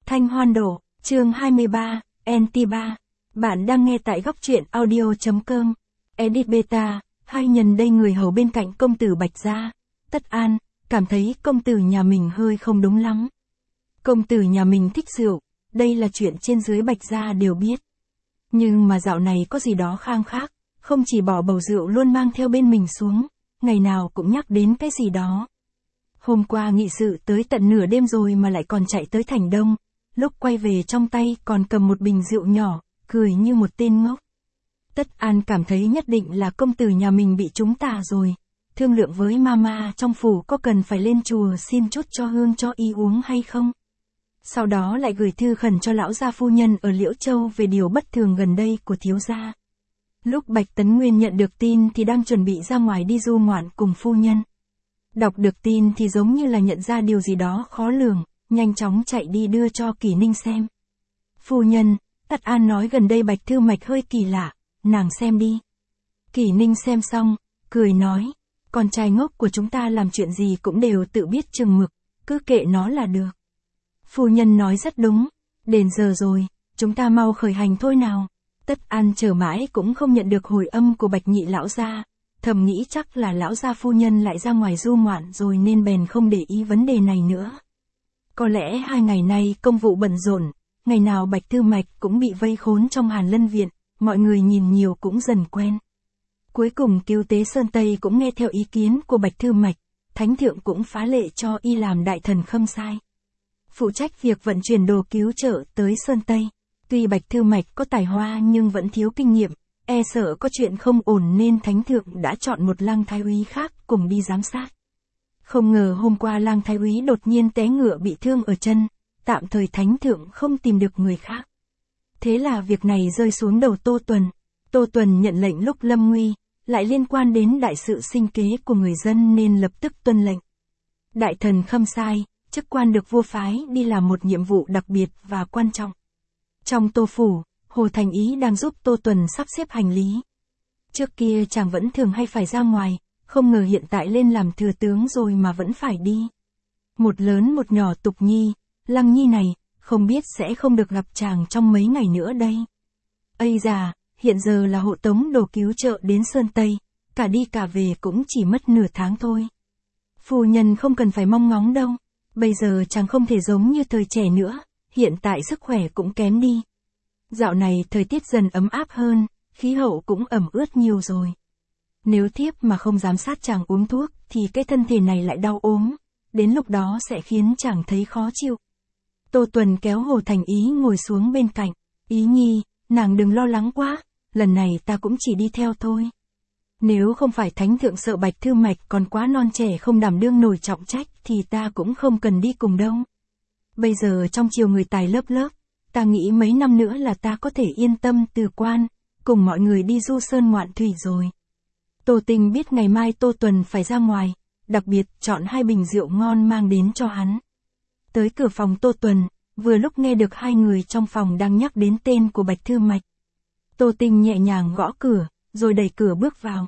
Thanh Hoan Đổ, chương 23, NT3. Bạn đang nghe tại góc truyện audio.com. Edit Beta, hai nhân đây người hầu bên cạnh công tử Bạch Gia, Tất An, cảm thấy công tử nhà mình hơi không đúng lắm. Công tử nhà mình thích rượu, đây là chuyện trên dưới Bạch Gia đều biết. Nhưng mà dạo này có gì đó khang khác, không chỉ bỏ bầu rượu luôn mang theo bên mình xuống, ngày nào cũng nhắc đến cái gì đó. Hôm qua nghị sự tới tận nửa đêm rồi mà lại còn chạy tới Thành Đông, lúc quay về trong tay còn cầm một bình rượu nhỏ, cười như một tên ngốc. Tất An cảm thấy nhất định là công tử nhà mình bị trúng tà rồi, thương lượng với mama trong phủ có cần phải lên chùa xin chút cho hương cho y uống hay không. Sau đó lại gửi thư khẩn cho lão gia phu nhân ở Liễu Châu về điều bất thường gần đây của thiếu gia. Lúc Bạch Tấn Nguyên nhận được tin thì đang chuẩn bị ra ngoài đi du ngoạn cùng phu nhân. Đọc được tin thì giống như là nhận ra điều gì đó khó lường, nhanh chóng chạy đi đưa cho Kỷ Ninh xem. Phu nhân, Tất An nói gần đây Bạch Thư Mạch hơi kỳ lạ, nàng xem đi. Kỷ Ninh xem xong, cười nói, con trai ngốc của chúng ta làm chuyện gì cũng đều tự biết chừng mực, cứ kệ nó là được. Phu nhân nói rất đúng, đến giờ rồi, chúng ta mau khởi hành thôi nào. Tất An chờ mãi cũng không nhận được hồi âm của Bạch Nhị lão gia, thầm nghĩ chắc là lão gia phu nhân lại ra ngoài du ngoạn rồi nên bèn không để ý vấn đề này nữa. Có lẽ 2 ngày nay công vụ bận rộn, ngày nào Bạch Thư Mạch cũng bị vây khốn trong Hàn Lân Viện, mọi người nhìn nhiều cũng dần quen. Cuối cùng Cứu Tế Sơn Tây cũng nghe theo ý kiến của Bạch Thư Mạch, Thánh Thượng cũng phá lệ cho y làm đại thần khâm sai, phụ trách việc vận chuyển đồ cứu trợ tới Sơn Tây. Tuy Bạch Thư Mạch có tài hoa nhưng vẫn thiếu kinh nghiệm, e sợ có chuyện không ổn nên Thánh Thượng đã chọn một lang thái úy khác cùng đi giám sát. Không ngờ hôm qua lang thái úy đột nhiên té ngựa bị thương ở chân, tạm thời Thánh Thượng không tìm được người khác. Thế là việc này rơi xuống đầu Tô Tuần. Tô Tuần nhận lệnh lúc lâm nguy, lại liên quan đến đại sự sinh kế của người dân nên lập tức tuân lệnh. Đại thần khâm sai, chức quan được vua phái đi làm một nhiệm vụ đặc biệt và quan trọng. Trong Tô Phủ, Hồ Thành Ý đang giúp Tô Tuần sắp xếp hành lý. Trước kia chàng vẫn thường hay phải ra ngoài, không ngờ hiện tại lên làm thừa tướng rồi mà vẫn phải đi. Một lớn một nhỏ Tục Nhi, Lăng Nhi này, không biết sẽ không được gặp chàng trong mấy ngày nữa đây. Ây già, hiện giờ là hộ tống đồ cứu trợ đến Sơn Tây, cả đi cả về cũng chỉ mất nửa tháng thôi. Phu nhân không cần phải mong ngóng đâu, bây giờ chàng không thể giống như thời trẻ nữa, hiện tại sức khỏe cũng kém đi. Dạo này thời tiết dần ấm áp hơn, khí hậu cũng ẩm ướt nhiều rồi. Nếu thiếp mà không giám sát chàng uống thuốc thì cái thân thể này lại đau ốm, đến lúc đó sẽ khiến chàng thấy khó chịu. Tô Tuần kéo Hồ Thành Ý ngồi xuống bên cạnh, Ý Nhi, nàng đừng lo lắng quá, lần này ta cũng chỉ đi theo thôi. Nếu không phải Thánh Thượng sợ Bạch Thư Mạch còn quá non trẻ không đảm đương nổi trọng trách thì ta cũng không cần đi cùng đâu. Bây giờ trong triều người tài lớp lớp, ta nghĩ mấy năm nữa là ta có thể yên tâm từ quan, cùng mọi người đi du sơn ngoạn thủy rồi. Tô Tinh biết ngày mai Tô Tuần phải ra ngoài, đặc biệt chọn 2 bình rượu ngon mang đến cho hắn. Tới cửa phòng Tô Tuần, vừa lúc nghe được 2 người trong phòng đang nhắc đến tên của Bạch Thư Mạch. Tô Tinh nhẹ nhàng gõ cửa, rồi đẩy cửa bước vào.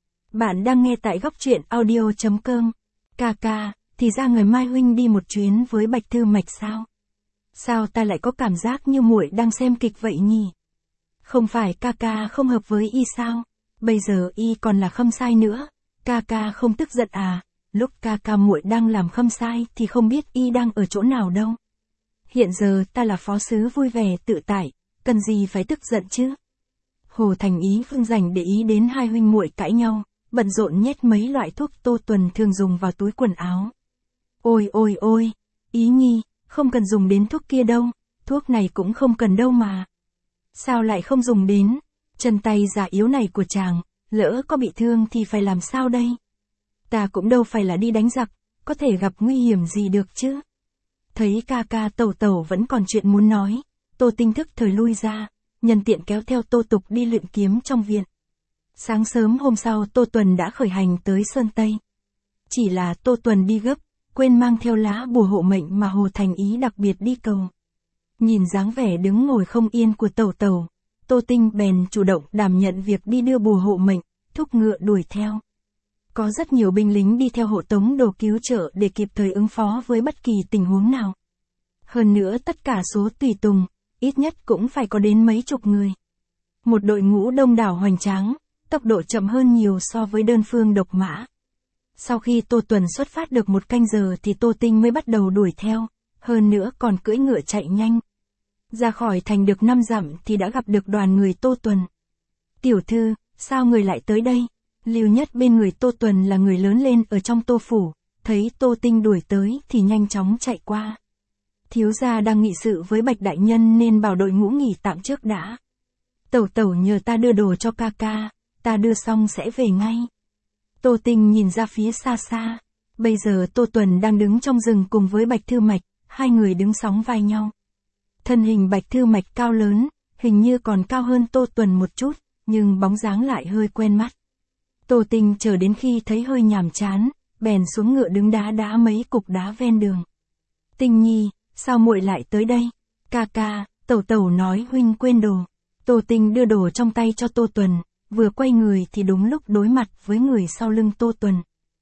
Bạn đang nghe tại góc truyện audio.com. Ca, thì ra ngày mai huynh đi một chuyến với Bạch Thư Mạch sao? Sao ta lại có cảm giác như muội đang xem kịch vậy nhỉ? Không phải ca không hợp với y sao? Bây giờ y còn là khâm sai nữa, ca không tức giận à? Lúc ca muội đang làm khâm sai thì không biết y đang ở chỗ nào đâu. Hiện giờ ta là phó sứ vui vẻ tự tại, cần gì phải tức giận chứ? Hồ Thành Ý không dành để ý đến 2 huynh muội cãi nhau, bận rộn nhét mấy loại thuốc Tô Tuần thường dùng vào túi quần áo. Ôi, Ý Nhi, không cần dùng đến thuốc kia đâu, thuốc này cũng không cần đâu mà. Sao lại không dùng đến? Chân tay già yếu này của chàng, lỡ có bị thương thì phải làm sao đây? Ta cũng đâu phải là đi đánh giặc, có thể gặp nguy hiểm gì được chứ? Thấy ca tẩu vẫn còn chuyện muốn nói, Tô Tinh thức thời lui ra, nhân tiện kéo theo Tô Tục đi luyện kiếm trong viện. Sáng sớm hôm sau Tô Tuần đã khởi hành tới Sơn Tây. Chỉ là Tô Tuần đi gấp, quên mang theo lá bùa hộ mệnh mà Hồ Thành Ý đặc biệt đi cầu. Nhìn dáng vẻ đứng ngồi không yên của tẩu, Tô Tinh bèn chủ động đảm nhận việc đi đưa bùa hộ mệnh, thúc ngựa đuổi theo. Có rất nhiều binh lính đi theo hộ tống đồ cứu trợ để kịp thời ứng phó với bất kỳ tình huống nào. Hơn nữa tất cả số tùy tùng, ít nhất cũng phải có đến mấy chục người. Một đội ngũ đông đảo hoành tráng, tốc độ chậm hơn nhiều so với đơn phương độc mã. Sau khi Tô Tuần xuất phát được 1 canh giờ thì Tô Tinh mới bắt đầu đuổi theo, hơn nữa còn cưỡi ngựa chạy nhanh. Ra khỏi thành được 5 dặm thì đã gặp được đoàn người Tô Tuần. Tiểu thư, sao người lại tới đây? Lưu Nhất bên người Tô Tuần là người lớn lên ở trong Tô phủ, thấy Tô Tinh đuổi tới thì nhanh chóng chạy qua. Thiếu gia đang nghị sự với Bạch đại nhân nên bảo đội ngũ nghỉ tạm trước đã. Tẩu tẩu nhờ ta đưa đồ cho ca ca, ta đưa xong sẽ về ngay. Tô Tinh nhìn ra phía xa xa. Bây giờ Tô Tuần đang đứng trong rừng cùng với Bạch Thư Mạch, hai người đứng sóng vai nhau. Thân hình Bạch Thư Mạch cao lớn, hình như còn cao hơn Tô Tuần một chút, nhưng bóng dáng lại hơi quen mắt. Tô Tinh chờ đến khi thấy hơi nhàm chán, bèn xuống ngựa đứng đá mấy cục đá ven đường. Tinh nhi, sao muội lại tới đây? Ca ca, tẩu tẩu nói huynh quên đồ. Tô Tinh đưa đồ trong tay cho Tô Tuần, vừa quay người thì đúng lúc đối mặt với người sau lưng Tô Tuần.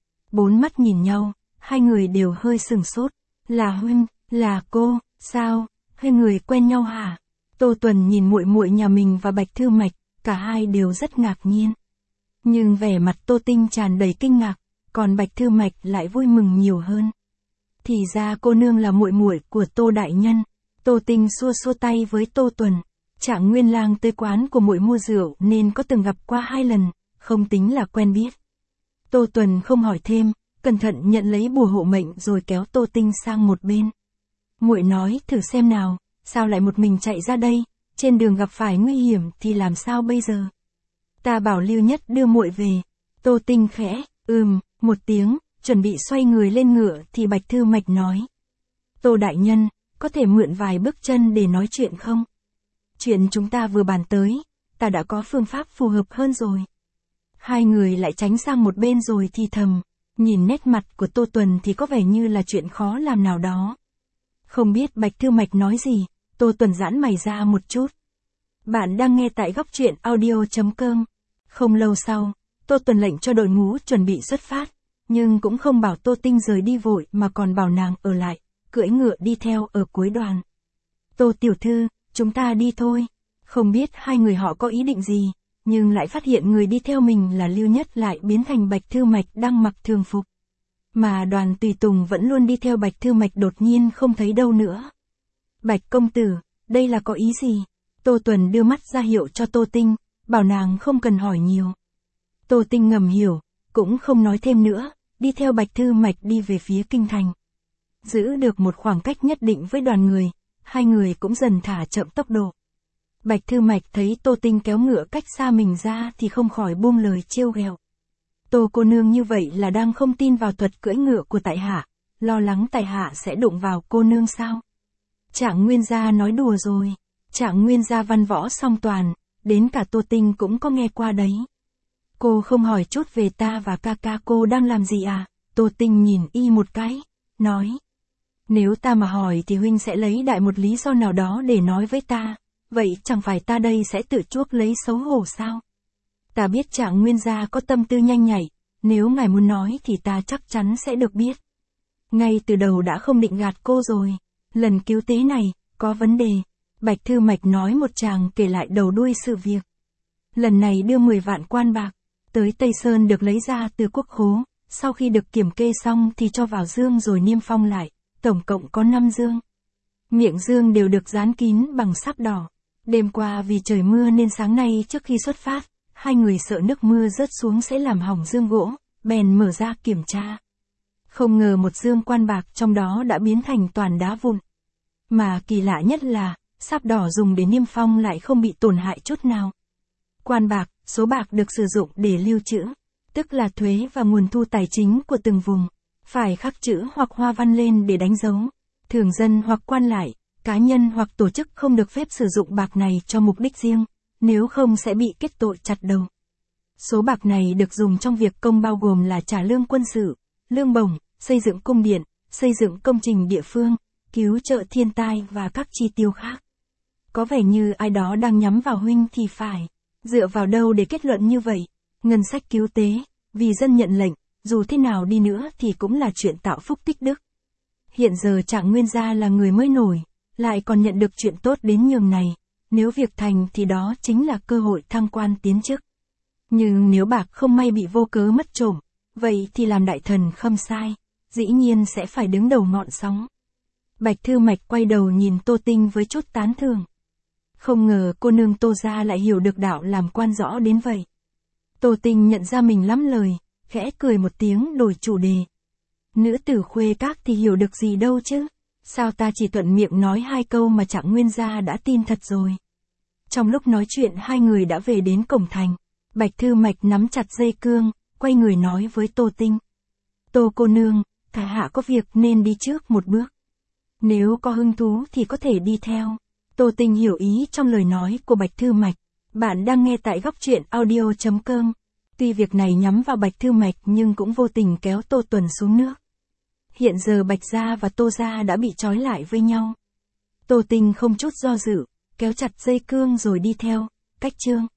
4 mắt nhìn nhau, hai người đều hơi sừng sốt. Là huynh, là cô, sao, hai người quen nhau hả? Tô Tuần nhìn muội muội nhà mình và Bạch Thư Mạch, cả hai đều rất ngạc nhiên. Nhưng vẻ mặt Tô Tinh tràn đầy kinh ngạc, còn Bạch Thư Mạch lại vui mừng nhiều hơn. Thì ra cô nương là muội muội của Tô đại nhân. Tô Tinh xua xua tay với Tô Tuần. Trạng Nguyên Lang tới quán của muội mua rượu nên có từng gặp qua 2 lần, không tính là quen biết. Tô Tuần không hỏi thêm, cẩn thận nhận lấy bùa hộ mệnh rồi kéo Tô Tinh sang một bên. Muội nói thử xem nào, sao lại một mình chạy ra đây, trên đường gặp phải nguy hiểm thì làm sao bây giờ? Ta bảo Lưu Nhất đưa muội về. Tô Tinh khẽ, một tiếng, chuẩn bị xoay người lên ngựa thì Bạch Thư Mạch nói. Tô đại nhân, có thể mượn vài bước chân để nói chuyện không? Chuyện chúng ta vừa bàn tới, ta đã có phương pháp phù hợp hơn rồi. Hai người lại tránh sang một bên rồi thì thầm, nhìn nét mặt của Tô Tuần thì có vẻ như là chuyện khó làm nào đó. Không biết Bạch Thư Mạch nói gì, Tô Tuần giãn mày ra một chút. Bạn đang nghe tại góc truyện audio.com. Không lâu sau, Tô Tuần lệnh cho đội ngũ chuẩn bị xuất phát, nhưng cũng không bảo Tô Tinh rời đi vội mà còn bảo nàng ở lại, cưỡi ngựa đi theo ở cuối đoàn. Tô tiểu thư, chúng ta đi thôi. Không biết hai người họ có ý định gì, nhưng lại phát hiện người đi theo mình là Lưu Nhất lại biến thành Bạch Thư Mạch đang mặc thường phục. Mà đoàn tùy tùng vẫn luôn đi theo Bạch Thư Mạch đột nhiên không thấy đâu nữa. Bạch công tử, đây là có ý gì? Tô Tuần đưa mắt ra hiệu cho Tô Tinh, bảo nàng không cần hỏi nhiều. Tô Tinh ngầm hiểu, cũng không nói thêm nữa, đi theo Bạch Thư Mạch đi về phía kinh thành. Giữ được một khoảng cách nhất định với đoàn người, hai người cũng dần thả chậm tốc độ. Bạch Thư Mạch thấy Tô Tinh kéo ngựa cách xa mình ra thì không khỏi buông lời trêu ghẹo. Tô cô nương như vậy là đang không tin vào thuật cưỡi ngựa của tại hạ, lo lắng tại hạ sẽ đụng vào cô nương sao? Trạng Nguyên gia nói đùa rồi, Trạng Nguyên gia văn võ song toàn, đến cả Tô Tinh cũng có nghe qua đấy. Cô không hỏi chút về ta và ca ca cô đang làm gì à? Tô Tinh nhìn y một cái, nói. Nếu ta mà hỏi thì huynh sẽ lấy đại một lý do nào đó để nói với ta, vậy chẳng phải ta đây sẽ tự chuốc lấy xấu hổ sao? Ta biết Trạng Nguyên gia có tâm tư nhanh nhạy, nếu ngài muốn nói thì ta chắc chắn sẽ được biết. Ngay từ đầu đã không định gạt cô rồi, lần cứu tế này, có vấn đề. Bạch Thư Mạch nói một tràng kể lại đầu đuôi sự việc. Lần này đưa 10 vạn quan bạc, tới Tây Sơn được lấy ra từ quốc khố, sau khi được kiểm kê xong thì cho vào dương rồi niêm phong lại, tổng cộng có 5 dương. Miệng dương đều được dán kín bằng sáp đỏ. Đêm qua vì trời mưa nên sáng nay trước khi xuất phát, hai người sợ nước mưa rớt xuống sẽ làm hỏng dương gỗ, bèn mở ra kiểm tra. Không ngờ một dương quan bạc trong đó đã biến thành toàn đá vụn. Mà kỳ lạ nhất là, sáp đỏ dùng để niêm phong lại không bị tổn hại chút nào. Quan bạc, số bạc được sử dụng để lưu trữ, tức là thuế và nguồn thu tài chính của từng vùng, phải khắc chữ hoặc hoa văn lên để đánh dấu. Thường dân hoặc quan lại, cá nhân hoặc tổ chức không được phép sử dụng bạc này cho mục đích riêng, nếu không sẽ bị kết tội chặt đầu. Số bạc này được dùng trong việc công bao gồm là trả lương quân sự, lương bổng, xây dựng cung điện, xây dựng công trình địa phương, cứu trợ thiên tai và các chi tiêu khác. Có vẻ như ai đó đang nhắm vào huynh thì phải. Dựa vào đâu để kết luận như vậy? Ngân sách cứu tế, vì dân nhận lệnh, dù thế nào đi nữa thì cũng là chuyện tạo phúc tích đức. Hiện giờ Trạng Nguyên gia là người mới nổi, lại còn nhận được chuyện tốt đến nhường này, nếu việc thành thì đó chính là cơ hội thăng quan tiến chức. Nhưng nếu bạc không may bị vô cớ mất trộm, vậy thì làm đại thần Khâm Sai, dĩ nhiên sẽ phải đứng đầu ngọn sóng. Bạch Thư Mạch quay đầu nhìn Tô Tinh với chút tán thưởng. Không ngờ cô nương Tô gia lại hiểu được đạo làm quan rõ đến vậy. Tô Tinh nhận ra mình lắm lời, khẽ cười một tiếng đổi chủ đề. Nữ tử Khuê Các thì hiểu được gì đâu chứ, sao ta chỉ thuận miệng nói 2 câu mà Trạng Nguyên gia đã tin thật rồi. Trong lúc nói chuyện hai người đã về đến cổng thành, Bạch Thư Mạch nắm chặt dây cương, quay người nói với Tô Tinh. Tô cô nương, tại hạ có việc nên đi trước một bước. Nếu có hứng thú thì có thể đi theo. Tô Tinh hiểu ý trong lời nói của Bạch Thư Mạch. Bạn đang nghe tại Góc Truyện Audio.com. Tuy việc này nhắm vào Bạch Thư Mạch nhưng cũng vô tình kéo Tô Tuần xuống nước. Hiện giờ Bạch gia và Tô gia đã bị trói lại với nhau. Tô Tinh không chút do dự, kéo chặt dây cương rồi đi theo. Cách chương